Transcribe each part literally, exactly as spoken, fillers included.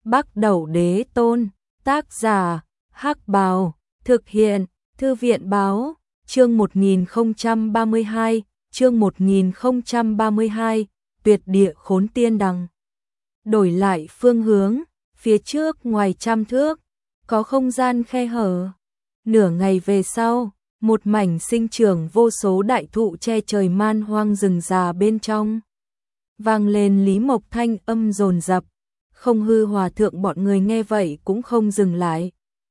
Bắc Đẩu Đế Tôn, tác giả, Hắc Bào, thực hiện, Thư viện báo, chương một nghìn không trăm ba mươi hai, chương một nghìn không trăm ba mươi hai, tuyệt địa khốn tiên đằng. Đổi lại phương hướng, phía trước ngoài trăm thước, có không gian khe hở. Nửa ngày về sau, một mảnh sinh trưởng vô số đại thụ che trời man hoang rừng già bên trong. Vang lên Lý Mộc thanh âm dồn dập, Không Hư Hòa thượng bọn người nghe vậy cũng không dừng lại.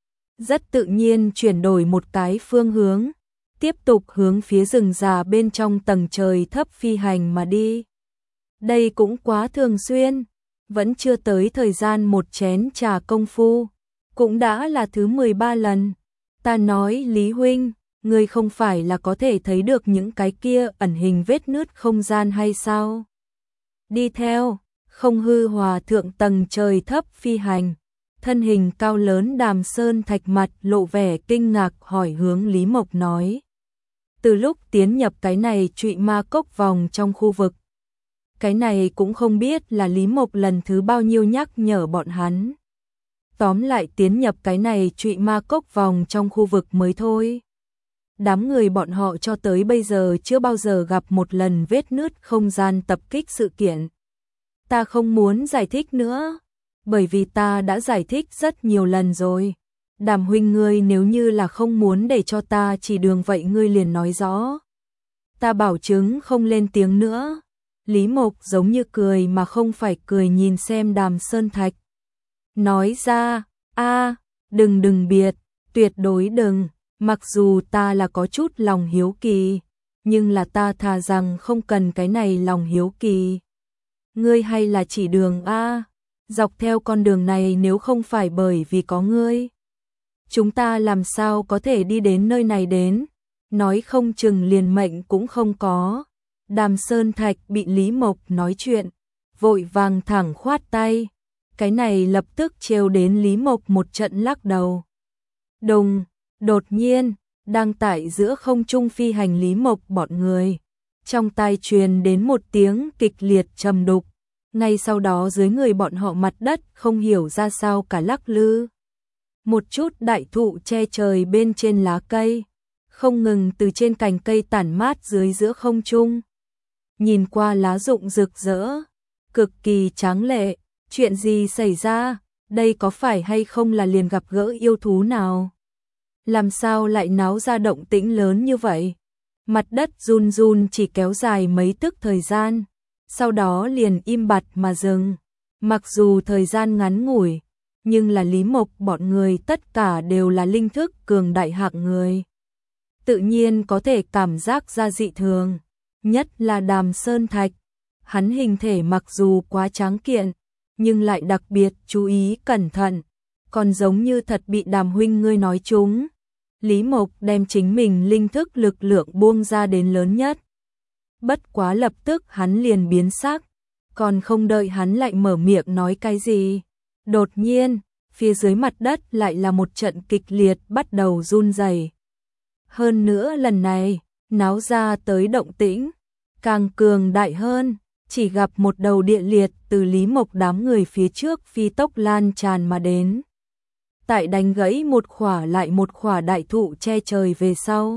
Rất tự nhiên chuyển đổi một cái phương hướng, tiếp tục hướng phía rừng già bên trong tầng trời thấp phi hành mà đi. Đây cũng quá thường xuyên, vẫn chưa tới thời gian một chén trà công phu, cũng đã là thứ mười ba lần. Ta nói Lý huynh, ngươi không phải là có thể thấy được những cái kia ẩn hình vết nứt không gian hay sao? Đi theo, Không Hư Hòa thượng tầng trời thấp phi hành, thân hình cao lớn Đàm Sơn Thạch mặt lộ vẻ kinh ngạc hỏi hướng Lý Mộc nói. Từ lúc tiến nhập cái này trụy ma cốc vòng trong khu vực, cái này cũng không biết là Lý Mộc lần thứ bao nhiêu nhắc nhở bọn hắn. Tóm lại tiến nhập cái này trụy ma cốc vòng trong khu vực mới thôi. Đám người bọn họ cho tới bây giờ chưa bao giờ gặp một lần vết nứt không gian tập kích sự kiện. Ta không muốn giải thích nữa, bởi vì ta đã giải thích rất nhiều lần rồi. Đàm huynh ngươi nếu như là không muốn để cho ta chỉ đường vậy ngươi liền nói rõ. Ta bảo chứng không lên tiếng nữa. Lý Mộc giống như cười mà không phải cười nhìn xem Đàm Sơn Thạch. Nói ra, a đừng đừng biệt, tuyệt đối đừng, mặc dù ta là có chút lòng hiếu kỳ, nhưng là ta thà rằng không cần cái này lòng hiếu kỳ. Ngươi hay là chỉ đường a, dọc theo con đường này nếu không phải bởi vì có ngươi, chúng ta làm sao có thể đi đến nơi này đến, nói không chừng liền mệnh cũng không có. Đàm Sơn Thạch bị Lý Mộc nói chuyện, vội vàng thẳng khoát tay, cái này lập tức trêu đến Lý Mộc một trận lắc đầu. Đùng, đột nhiên, đang tại giữa không trung phi hành Lý Mộc bọn người, trong tai truyền đến một tiếng kịch liệt trầm đục, ngay sau đó dưới người bọn họ mặt đất không hiểu ra sao cả lắc lư. Một chút đại thụ che trời bên trên lá cây, không ngừng từ trên cành cây tản mát dưới giữa không trung. Nhìn qua lá rụng rực rỡ, cực kỳ tráng lệ, chuyện gì xảy ra, đây có phải hay không là liền gặp gỡ yêu thú nào? Làm sao lại náo ra động tĩnh lớn như vậy? Mặt đất run run chỉ kéo dài mấy tức thời gian, sau đó liền im bặt mà dừng. Mặc dù thời gian ngắn ngủi, nhưng là Lý Mộc bọn người tất cả đều là linh thức cường đại hạng người. Tự nhiên có thể cảm giác ra dị thường, nhất là Đàm Sơn Thạch. Hắn hình thể mặc dù quá tráng kiện, nhưng lại đặc biệt chú ý cẩn thận, còn giống như thật bị Đàm huynh ngươi nói trúng. Lý Mộc đem chính mình linh thức lực lượng buông ra đến lớn nhất. Bất quá lập tức hắn liền biến sắc, còn không đợi hắn lại mở miệng nói cái gì. Đột nhiên, phía dưới mặt đất lại là một trận kịch liệt bắt đầu run rẩy. Hơn nữa lần này, náo ra tới động tĩnh càng cường đại hơn, chỉ gặp một đầu địa liệt từ Lý Mộc đám người phía trước phi tốc lan tràn mà đến. Tại đánh gãy một khỏa lại một khỏa đại thụ che trời về sau,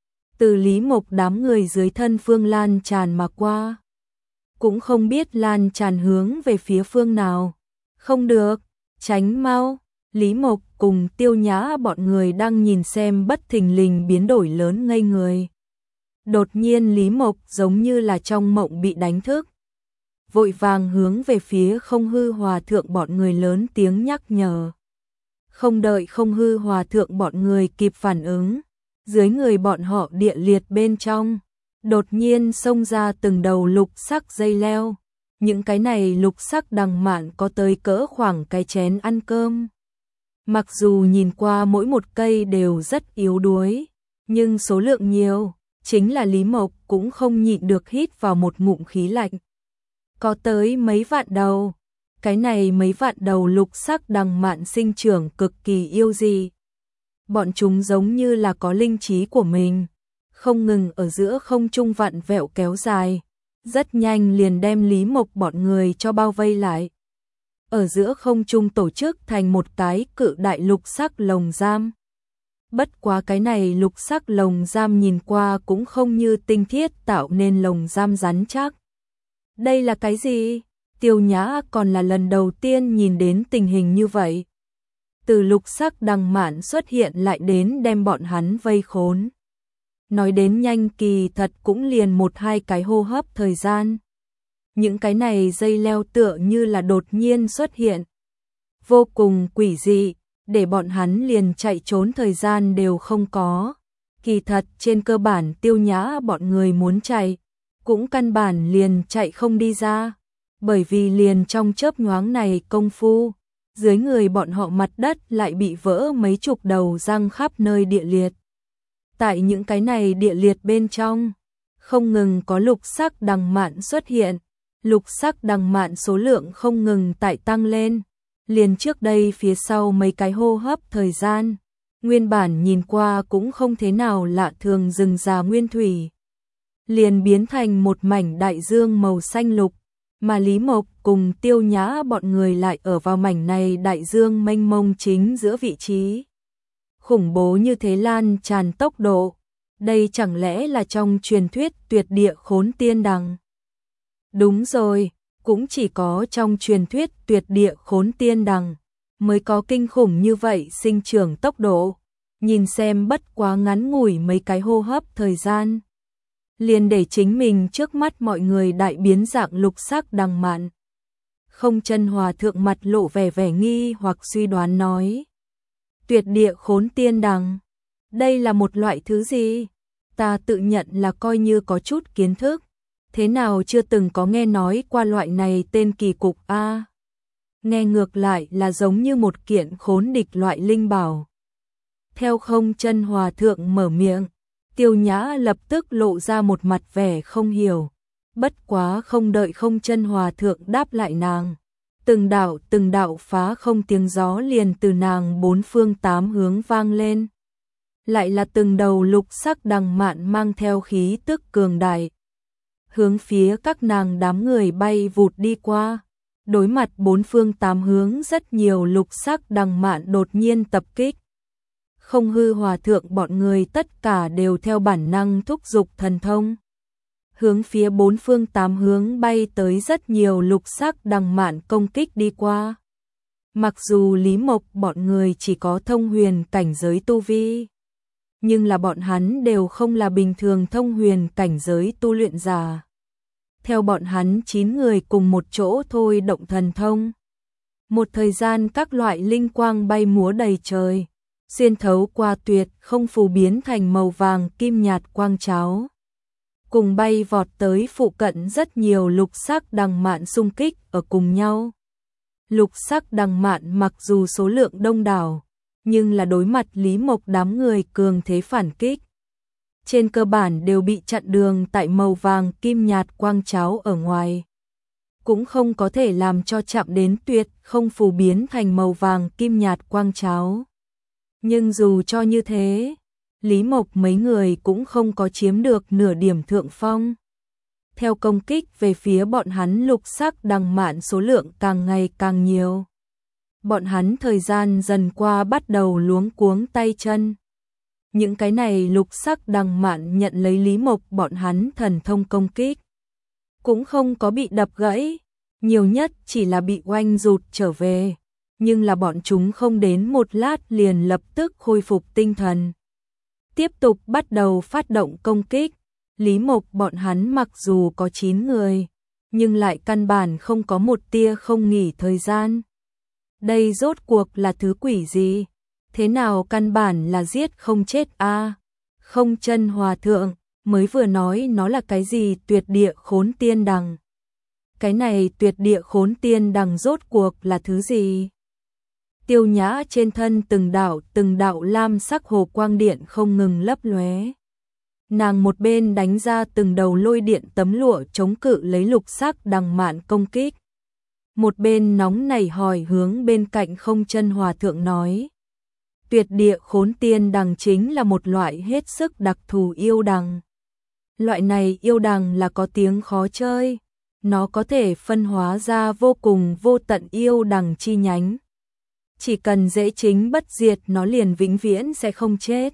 từ Lý Mộc đám người dưới thân phương lan tràn mà qua. Cũng không biết lan tràn hướng về phía phương nào. Không được, tránh mau. Lý Mộc cùng Tiêu Nhã bọn người đang nhìn xem bất thình lình biến đổi lớn ngây người. Đột nhiên Lý Mộc giống như là trong mộng bị đánh thức, vội vàng hướng về phía Không Hư Hòa thượng bọn người lớn tiếng nhắc nhở. Không đợi Không Hư Hòa thượng bọn người kịp phản ứng, dưới người bọn họ địa liệt bên trong, đột nhiên xông ra từng đầu lục sắc dây leo. Những cái này lục sắc đằng mạn có tới cỡ khoảng cái chén ăn cơm. Mặc dù nhìn qua mỗi một cây đều rất yếu đuối, nhưng số lượng nhiều, chính là Lý Mộc cũng không nhịn được hít vào một ngụm khí lạnh. Có tới mấy vạn đầu, cái này mấy vạn đầu lục sắc đằng mạn sinh trưởng cực kỳ yêu dị. Bọn chúng giống như là có linh trí của mình, không ngừng ở giữa không trung vặn vẹo kéo dài, rất nhanh liền đem Lý Mộc bọn người cho bao vây lại. ở giữa không trung tổ chức thành một cái cự đại lục sắc lồng giam. Bất quá cái này lục sắc lồng giam nhìn qua cũng không như tinh thiết tạo nên lồng giam rắn chắc. Đây là cái gì? Tiêu Nhã còn là lần đầu tiên nhìn đến tình hình như vậy. Từ lục sắc đằng mạn xuất hiện lại đến đem bọn hắn vây khốn. Nói đến nhanh kỳ thật cũng liền một hai cái hô hấp thời gian. Những cái này dây leo tựa như là đột nhiên xuất hiện. Vô cùng quỷ dị, để bọn hắn liền chạy trốn thời gian đều không có. Kỳ thật trên cơ bản Tiêu Nhã bọn người muốn chạy, cũng căn bản liền chạy không đi ra. Bởi vì liền trong chớp nhoáng này công phu, dưới người bọn họ mặt đất lại bị vỡ mấy chục đầu răng khắp nơi địa liệt. Tại những cái này địa liệt bên trong, không ngừng có lục sắc đằng mạn xuất hiện, lục sắc đằng mạn số lượng không ngừng tại tăng lên, liền trước đây phía sau mấy cái hô hấp thời gian, nguyên bản nhìn qua cũng không thế nào lạ thường rừng già nguyên thủy, liền biến thành một mảnh đại dương màu xanh lục, mà Lý Mộc cùng Tiêu Nhã bọn người lại ở vào mảnh này đại dương mênh mông chính giữa vị trí. Khủng bố như thế lan tràn tốc độ, đây chẳng lẽ là trong truyền thuyết tuyệt địa khốn tiên đằng? Đúng rồi, cũng chỉ có trong truyền thuyết tuyệt địa khốn tiên đằng mới có kinh khủng như vậy sinh trưởng tốc độ, nhìn xem bất quá ngắn ngủi mấy cái hô hấp thời gian. Liền để chính mình trước mắt mọi người đại biến dạng lục sắc đằng mạn. Không Chân Hòa thượng mặt lộ vẻ vẻ nghi hoặc suy đoán nói. Tuyệt địa khốn tiên đằng, đây là một loại thứ gì? Ta tự nhận là coi như có chút kiến thức, thế nào chưa từng có nghe nói qua loại này tên kỳ cục a. À, nghe ngược lại là giống như một kiện khốn địch loại linh bảo. Theo Không Chân Hòa thượng mở miệng, Tiêu Nhã lập tức lộ ra một mặt vẻ không hiểu, bất quá không đợi Không Chân Hòa thượng đáp lại nàng. Từng đạo từng đạo phá không tiếng gió liền từ nàng bốn phương tám hướng vang lên. Lại là từng đầu lục sắc đằng mạn mang theo khí tức cường đại. Hướng phía các nàng đám người bay vụt đi qua. Đối mặt bốn phương tám hướng rất nhiều lục sắc đằng mạn đột nhiên tập kích. Không Hư Hòa thượng bọn người tất cả đều theo bản năng thúc giục thần thông. Hướng phía bốn phương tám hướng bay tới rất nhiều lục sắc đằng mạn công kích đi qua. Mặc dù Lý Mộc bọn người chỉ có thông huyền cảnh giới tu vi, nhưng là bọn hắn đều không là bình thường thông huyền cảnh giới tu luyện giả. Theo bọn hắn chín người cùng một chỗ thôi động thần thông. Một thời gian các loại linh quang bay múa đầy trời, xuyên thấu qua tuyệt không phù biến thành màu vàng kim nhạt quang cháo. Cùng bay vọt tới phụ cận rất nhiều lục sắc đằng mạn xung kích ở cùng nhau. Lục sắc đằng mạn mặc dù số lượng đông đảo, nhưng là đối mặt Lý Mộc đám người cường thế phản kích. Trên cơ bản đều bị chặn đường tại màu vàng kim nhạt quang cháo ở ngoài. Cũng không có thể làm cho chạm đến tuyệt không phù biến thành màu vàng kim nhạt quang cháo. Nhưng dù cho như thế, Lý Mộc mấy người cũng không có chiếm được nửa điểm thượng phong. Theo công kích về phía bọn hắn lục sắc đằng mạn số lượng càng ngày càng nhiều. Bọn hắn thời gian dần qua bắt đầu luống cuống tay chân. Những cái này lục sắc đằng mạn nhận lấy Lý Mộc bọn hắn thần thông công kích. Cũng không có bị đập gãy, nhiều nhất chỉ là bị oanh rụt trở về. Nhưng là bọn chúng không đến một lát liền lập tức khôi phục tinh thần. Tiếp tục bắt đầu phát động công kích. Lý Mộc bọn hắn mặc dù có chín người, nhưng lại căn bản không có một tia không nghỉ thời gian. Đây rốt cuộc là thứ quỷ gì? Thế nào căn bản là giết không chết a? À, Không Chân Hòa thượng mới vừa nói nó là cái gì tuyệt địa khốn tiên đằng. Cái này tuyệt địa khốn tiên đằng rốt cuộc là thứ gì? Tiêu Nhã trên thân từng đạo từng đạo lam sắc hồ quang điện không ngừng lấp lóe. Nàng một bên đánh ra từng đầu lôi điện tấm lụa chống cự lấy lục sắc đằng mạn công kích. Một bên nóng nảy hỏi hướng bên cạnh Không Chân Hòa thượng nói. Tuyệt địa khốn tiên đằng chính là một loại hết sức đặc thù yêu đằng. Loại này yêu đằng là có tiếng khó chơi, nó có thể phân hóa ra vô cùng vô tận yêu đằng chi nhánh. Chỉ cần dễ chính bất diệt nó liền vĩnh viễn sẽ không chết.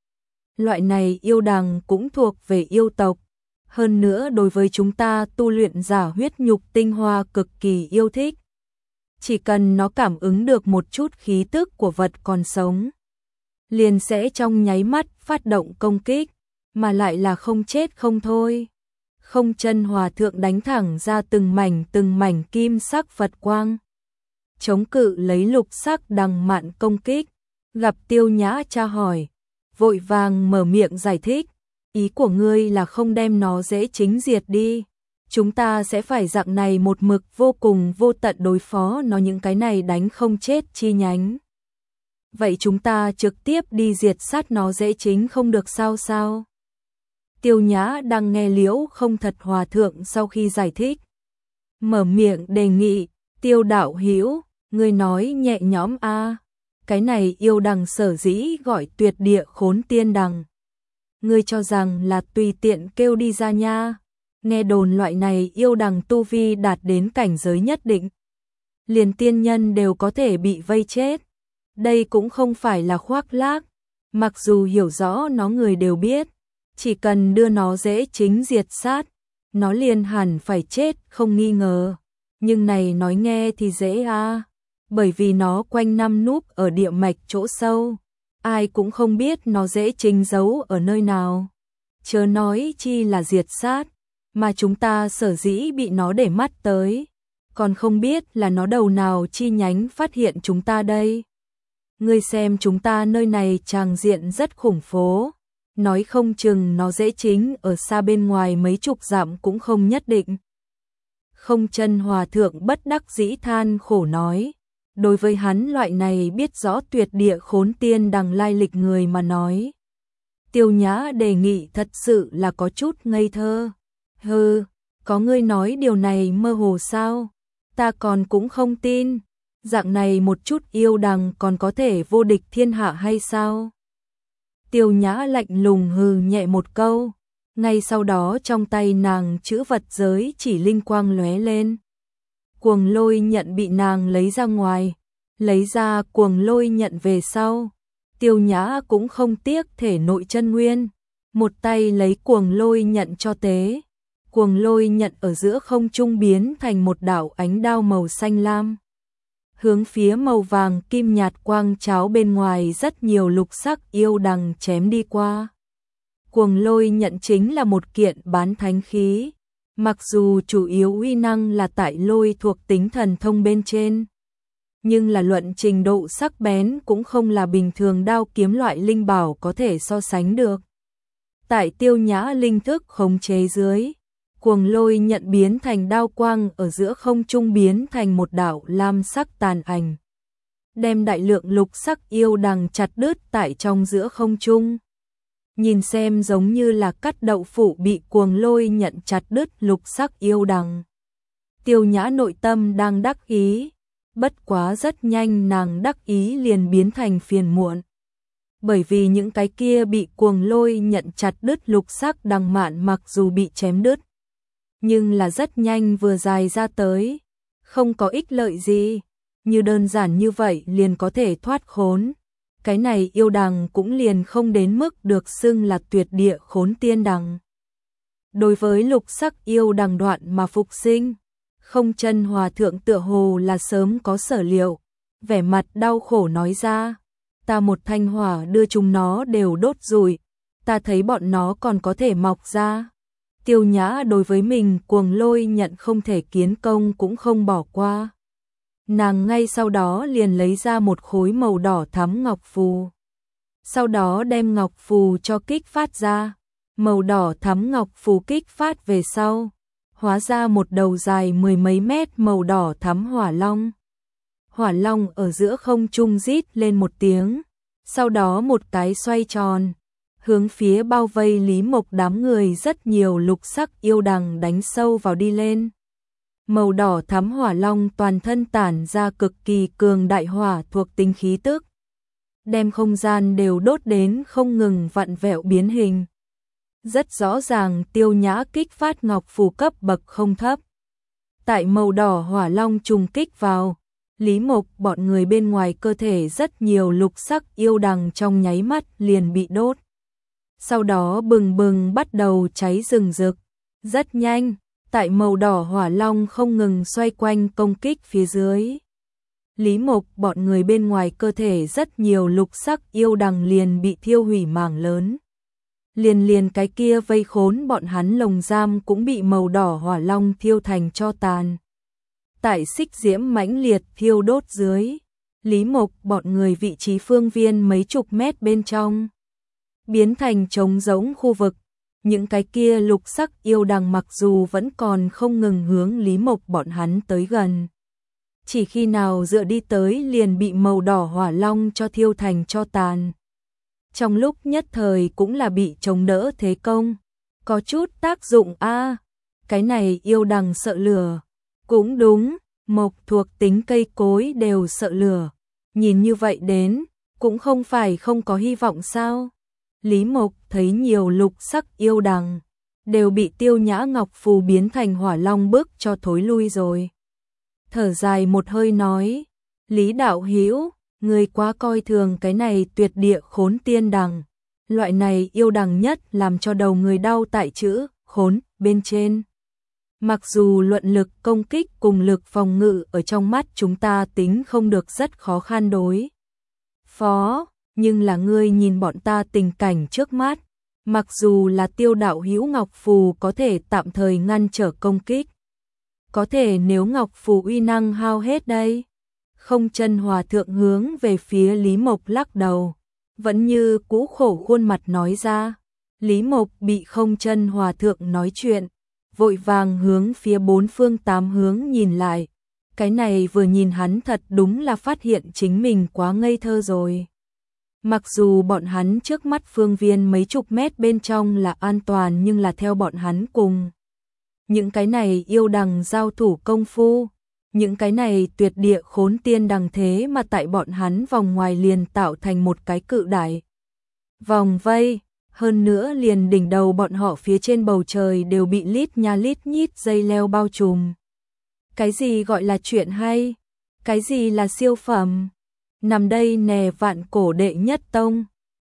Loại này yêu đằng cũng thuộc về yêu tộc. Hơn nữa đối với chúng ta tu luyện giả huyết nhục tinh hoa cực kỳ yêu thích. Chỉ cần nó cảm ứng được một chút khí tức của vật còn sống, liền sẽ trong nháy mắt phát động công kích, mà lại là không chết không thôi. Không chân hòa thượng đánh thẳng ra từng mảnh từng mảnh kim sắc Phật quang, chống cự lấy lục sắc đằng mạn công kích. Gặp Tiêu Nhã tra hỏi, vội vàng mở miệng giải thích, ý của ngươi là không đem nó dễ chính diệt đi. Chúng ta sẽ phải dạng này một mực vô cùng vô tận đối phó nó những cái này đánh không chết chi nhánh. Vậy chúng ta trực tiếp đi diệt sát nó dễ chính không được sao sao? Tiêu Nhã đang nghe Liễu Không Thật hòa thượng sau khi giải thích, mở miệng đề nghị, Tiêu đạo hữu, ngươi nói nhẹ nhõm a, cái này yêu đằng sở dĩ gọi tuyệt địa khốn tiên đằng. Ngươi cho rằng là tùy tiện kêu đi ra nha. Nghe đồn loại này yêu đằng tu vi đạt đến cảnh giới nhất định, liền tiên nhân đều có thể bị vây chết. Đây cũng không phải là khoác lác, mặc dù hiểu rõ nó người đều biết, chỉ cần đưa nó dễ chính diệt sát, nó liền hẳn phải chết không nghi ngờ. Nhưng này nói nghe thì dễ à, bởi vì nó quanh năm núp ở địa mạch chỗ sâu, ai cũng không biết nó dễ chính giấu ở nơi nào. Chớ nói chi là diệt sát, mà chúng ta sở dĩ bị nó để mắt tới, còn không biết là nó đầu nào chi nhánh phát hiện chúng ta đây. Ngươi xem chúng ta nơi này tràng diện rất khủng phố, nói không chừng nó dễ chính ở xa bên ngoài mấy chục dặm cũng không nhất định. Không chân hòa thượng bất đắc dĩ than khổ nói, đối với hắn loại này biết rõ tuyệt địa khốn tiên đằng lai lịch người mà nói, Tiêu Nhã đề nghị thật sự là có chút ngây thơ. Hừ, có ngươi nói điều này mơ hồ sao? Ta còn cũng không tin. Dạng này một chút yêu đằng còn có thể vô địch thiên hạ hay sao? Tiêu Nhã lạnh lùng hừ nhẹ một câu. Ngay sau đó trong tay nàng chữ vật giới chỉ linh quang lóe lên. Cuồng lôi nhận bị nàng lấy ra ngoài. Lấy ra cuồng lôi nhận về sau. Tiêu Nhã cũng không tiếc thể nội chân nguyên. Một tay lấy cuồng lôi nhận cho tế. Cuồng lôi nhận ở giữa không trung biến thành một đạo ánh đao màu xanh lam. Hướng phía màu vàng kim nhạt quang cháo bên ngoài rất nhiều lục sắc yêu đằng chém đi qua. Cuồng lôi nhận chính là một kiện bán thánh khí. Mặc dù chủ yếu uy năng là tại lôi thuộc tính thần thông bên trên, nhưng là luận trình độ sắc bén cũng không là bình thường đao kiếm loại linh bảo có thể so sánh được. Tại Tiêu Nhã linh thức khống chế dưới, cuồng lôi nhận biến thành đao quang ở giữa không trung biến thành một đạo lam sắc tàn ảnh, đem đại lượng lục sắc yêu đằng chặt đứt tại trong giữa không trung. Nhìn xem giống như là cắt đậu phụ bị cuồng lôi nhận chặt đứt lục sắc yêu đằng. Tiêu Nhã nội tâm đang đắc ý, bất quá rất nhanh nàng đắc ý liền biến thành phiền muộn. Bởi vì những cái kia bị cuồng lôi nhận chặt đứt lục sắc đằng mạn mặc dù bị chém đứt, nhưng là rất nhanh vừa dài ra tới, không có ích lợi gì, như đơn giản như vậy liền có thể thoát khốn. Cái này yêu đằng cũng liền không đến mức được xưng là tuyệt địa khốn tiên đằng. Đối với lục sắc yêu đằng đoạn mà phục sinh, không chân hòa thượng tựa hồ là sớm có sở liệu, vẻ mặt đau khổ nói ra, ta một thanh hỏa đưa chúng nó đều đốt rủi, ta thấy bọn nó còn có thể mọc ra. Tiêu Nhã đối với mình cuồng lôi nhận không thể kiến công cũng không bỏ qua. Nàng ngay sau đó liền lấy ra một khối màu đỏ thắm ngọc phù. Sau đó đem ngọc phù cho kích phát ra. Màu đỏ thắm ngọc phù kích phát về sau, hóa ra một đầu dài mười mấy mét màu đỏ thắm hỏa long. Hỏa long ở giữa không trung rít lên một tiếng, sau đó một cái xoay tròn, hướng phía bao vây Lý Mộc đám người rất nhiều lục sắc yêu đằng đánh sâu vào đi lên. Màu đỏ thắm hỏa long toàn thân tản ra cực kỳ cường đại hỏa thuộc tính khí tức, đem không gian đều đốt đến không ngừng vặn vẹo biến hình. Rất rõ ràng Tiêu Nhã kích phát ngọc phù cấp bậc không thấp, Tại màu đỏ hỏa long trùng kích vào, Lý Mộc bọn người bên ngoài cơ thể rất nhiều lục sắc yêu đằng trong nháy mắt liền bị đốt. Sau đó bừng bừng bắt đầu cháy rừng rực. Rất nhanh, tại màu đỏ hỏa long không ngừng xoay quanh công kích phía dưới. Lý Mộc bọn người bên ngoài cơ thể rất nhiều lục sắc yêu đằng liền bị thiêu hủy mảng lớn. Liền liền cái kia vây khốn bọn hắn lồng giam cũng bị màu đỏ hỏa long thiêu thành tro tàn. Tại xích diễm mãnh liệt thiêu đốt dưới, Lý Mộc bọn người vị trí phương viên mấy chục mét bên trong biến thành trống rỗng khu vực. Những cái kia lục sắc yêu đằng mặc dù vẫn còn không ngừng hướng Lý Mộc bọn hắn tới gần. Chỉ khi nào dựa đi tới liền bị màu đỏ hỏa long cho thiêu thành tro tàn. Trong lúc nhất thời cũng là bị chống đỡ thế công. Có chút tác dụng a à, cái này yêu đằng sợ lửa. Cũng đúng, mộc thuộc tính cây cối đều sợ lửa. Nhìn như vậy đến, cũng không phải không có hy vọng sao. Lý Mộc thấy nhiều lục sắc yêu đằng đều bị Tiêu Nhã Ngọc Phù biến thành hỏa long bức cho thối lui rồi. Thở dài một hơi nói, Lý đạo hữu, người quá coi thường cái này tuyệt địa khốn tiên đằng. Loại này yêu đằng nhất làm cho đầu người đau tại chữ khốn bên trên. Mặc dù luận lực công kích cùng lực phòng ngự ở trong mắt chúng ta tính không được rất khó khăn đối phó, nhưng là ngươi nhìn bọn ta tình cảnh trước mắt, mặc dù là Tiêu đạo hữu Ngọc Phù có thể tạm thời ngăn trở công kích. Có thể nếu Ngọc Phù uy năng hao hết đây. Không Chân Hòa thượng hướng về phía Lý Mộc lắc đầu, vẫn như cũ khổ khuôn mặt nói ra. Lý Mộc bị Không Chân Hòa thượng nói chuyện, vội vàng hướng phía bốn phương tám hướng nhìn lại. Cái này vừa nhìn hắn thật đúng là phát hiện chính mình quá ngây thơ rồi. Mặc dù bọn hắn trước mắt phương viên mấy chục mét bên trong là an toàn, nhưng là theo bọn hắn cùng những cái này yêu đằng giao thủ công phu, những cái này tuyệt địa khốn tiên đằng thế mà tại bọn hắn vòng ngoài liền tạo thành một cái cự đại vòng vây, hơn nữa liền đỉnh đầu bọn họ phía trên bầu trời đều bị lít nha lít nhít dây leo bao trùm. Cái gì gọi là chuyện hay? Cái gì là siêu phẩm? Nằm đây nè vạn cổ đệ nhất tông,